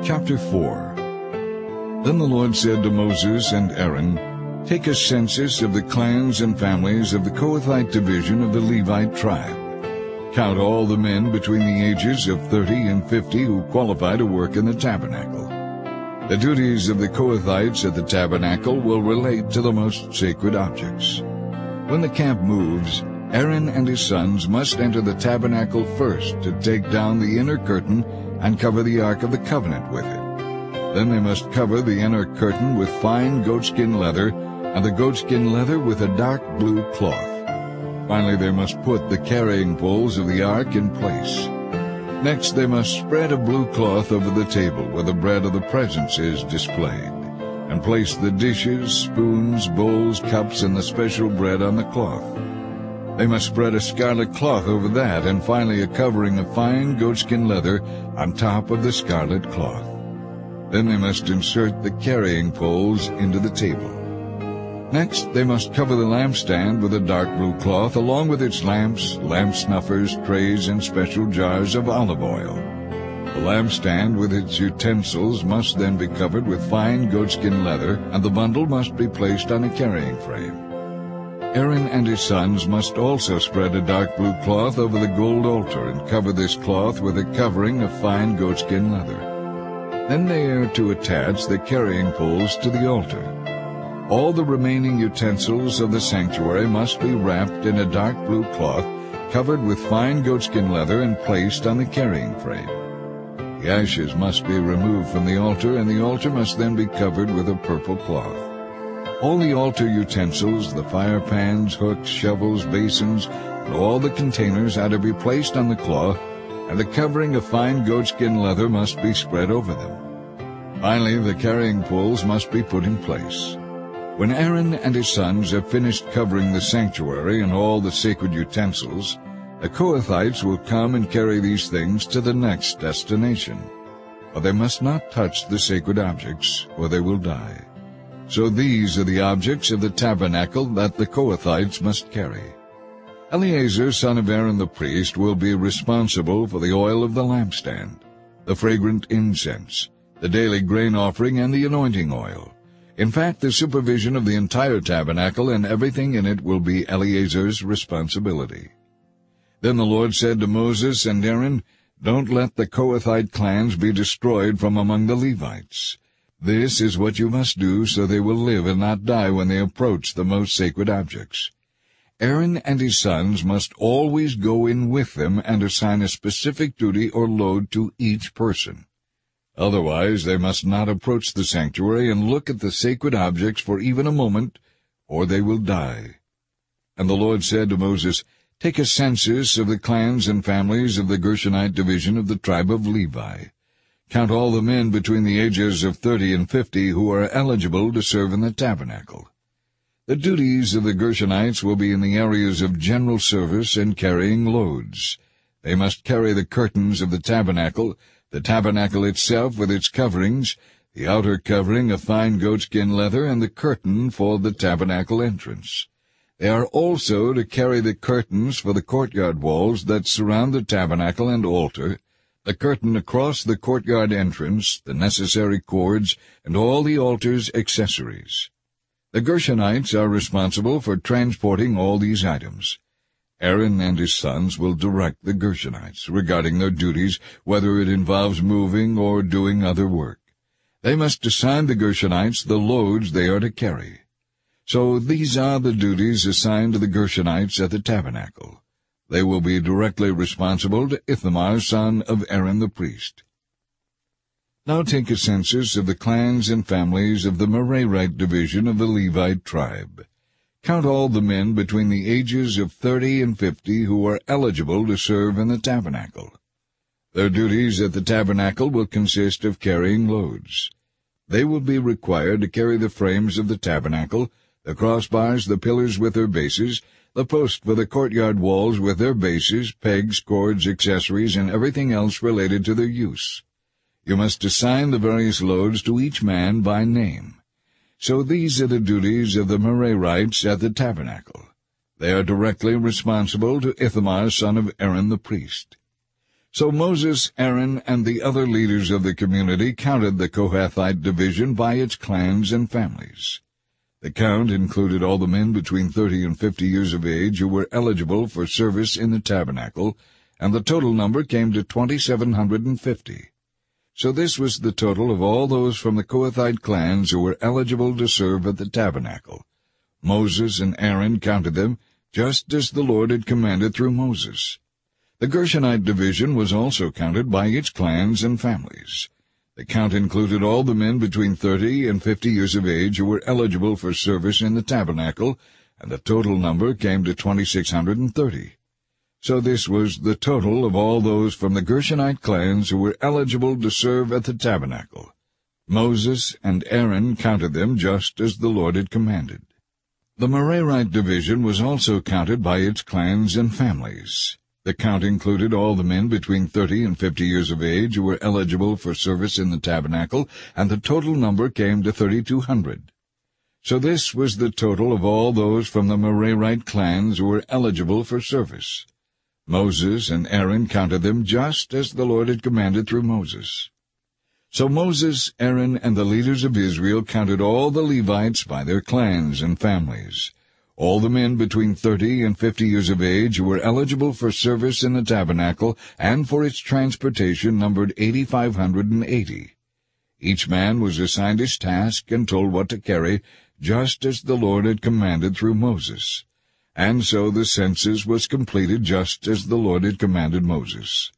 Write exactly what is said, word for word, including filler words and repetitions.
Chapter four. Then the Lord said to Moses and Aaron, "Take a census of the clans and families of the Kohathite division of the Levite tribe. Count all the men between the ages of thirty and fifty who qualify to work in the tabernacle. The duties of the Kohathites at the tabernacle will relate to the most sacred objects. When the camp moves, Aaron and his sons must enter the tabernacle first to take down the inner curtain and cover the Ark of the Covenant with it. Then they must cover the inner curtain with fine goatskin leather, and the goatskin leather with a dark blue cloth. Finally, they must put the carrying poles of the Ark in place. Next, they must spread a blue cloth over the table where the bread of the presence is displayed, and place the dishes, spoons, bowls, cups, and the special bread on the cloth. They must spread a scarlet cloth over that, and finally a covering of fine goatskin leather on top of the scarlet cloth. Then they must insert the carrying poles into the table. Next, they must cover the lampstand with a dark blue cloth, along with its lamps, lamp snuffers, trays, and special jars of olive oil. The lampstand with its utensils must then be covered with fine goatskin leather, and the bundle must be placed on a carrying frame. Aaron and his sons must also spread a dark blue cloth over the gold altar and cover this cloth with a covering of fine goatskin leather. Then they are to attach the carrying poles to the altar. All the remaining utensils of the sanctuary must be wrapped in a dark blue cloth, covered with fine goatskin leather, and placed on the carrying frame. The ashes must be removed from the altar, and the altar must then be covered with a purple cloth. All the altar utensils, the fire pans, hooks, shovels, basins, and all the containers are to be placed on the cloth, and the covering of fine goatskin leather must be spread over them. Finally, the carrying poles must be put in place. When Aaron and his sons have finished covering the sanctuary and all the sacred utensils, the Kohathites will come and carry these things to the next destination. But they must not touch the sacred objects, or they will die. So these are the objects of the tabernacle that the Kohathites must carry. Eleazar, son of Aaron the priest, will be responsible for the oil of the lampstand, the fragrant incense, the daily grain offering, and the anointing oil. In fact, the supervision of the entire tabernacle and everything in it will be Eleazar's responsibility. Then the Lord said to Moses and Aaron, "Don't let the Kohathite clans be destroyed from among the Levites. This is what you must do, so they will live and not die when they approach the most sacred objects. Aaron and his sons must always go in with them and assign a specific duty or load to each person. Otherwise they must not approach the sanctuary and look at the sacred objects for even a moment, or they will die." And the Lord said to Moses, "Take a census of the clans and families of the Gershonite division of the tribe of Levi. Count all the men between the ages of thirty and fifty who are eligible to serve in the tabernacle. The duties of the Gershonites will be in the areas of general service and carrying loads. They must carry the curtains of the tabernacle, the tabernacle itself with its coverings, the outer covering of fine goatskin leather, and the curtain for the tabernacle entrance. They are also to carry the curtains for the courtyard walls that surround the tabernacle and altar, the curtain across the courtyard entrance, the necessary cords, and all the altar's accessories. The Gershonites are responsible for transporting all these items. Aaron and his sons will direct the Gershonites regarding their duties, whether it involves moving or doing other work. They must assign the Gershonites the loads they are to carry. So these are the duties assigned to the Gershonites at the tabernacle. They will be directly responsible to Ithamar, son of Aaron the priest. Now take a census of the clans and families of the Merarite division of the Levite tribe. Count all the men between the ages of thirty and fifty who are eligible to serve in the tabernacle. Their duties at the tabernacle will consist of carrying loads. They will be required to carry the frames of the tabernacle, the crossbars, the pillars with their bases, the posts for the courtyard walls with their bases, pegs, cords, accessories, and everything else related to their use. You must assign the various loads to each man by name. So these are the duties of the Merarites at the tabernacle. They are directly responsible to Ithamar, son of Aaron the priest. So Moses, Aaron, and the other leaders of the community counted the Kohathite division by its clans and families. The count included all the men between thirty and fifty years of age who were eligible for service in the tabernacle, and the total number came to twenty-seven hundred fifty. So this was the total of all those from the Kohathite clans who were eligible to serve at the tabernacle. Moses and Aaron counted them, just as the Lord had commanded through Moses. The Gershonite division was also counted by its clans and families. The count included all the men between thirty and fifty years of age who were eligible for service in the tabernacle, and the total number came to twenty-six hundred thirty. So this was the total of all those from the Gershonite clans who were eligible to serve at the tabernacle. Moses and Aaron counted them just as the Lord had commanded. The Merarite division was also counted by its clans and families. The count included all the men between thirty and fifty years of age who were eligible for service in the tabernacle, and the total number came to thirty-two hundred. So this was the total of all those from the Merarite clans who were eligible for service. Moses and Aaron counted them just as the Lord had commanded through Moses. So Moses, Aaron, and the leaders of Israel counted all the Levites by their clans and families. All the men between thirty and fifty years of age who were eligible for service in the tabernacle and for its transportation numbered eighty-five hundred eighty. Each man was assigned his task and told what to carry, just as the Lord had commanded through Moses. And so the census was completed just as the Lord had commanded Moses.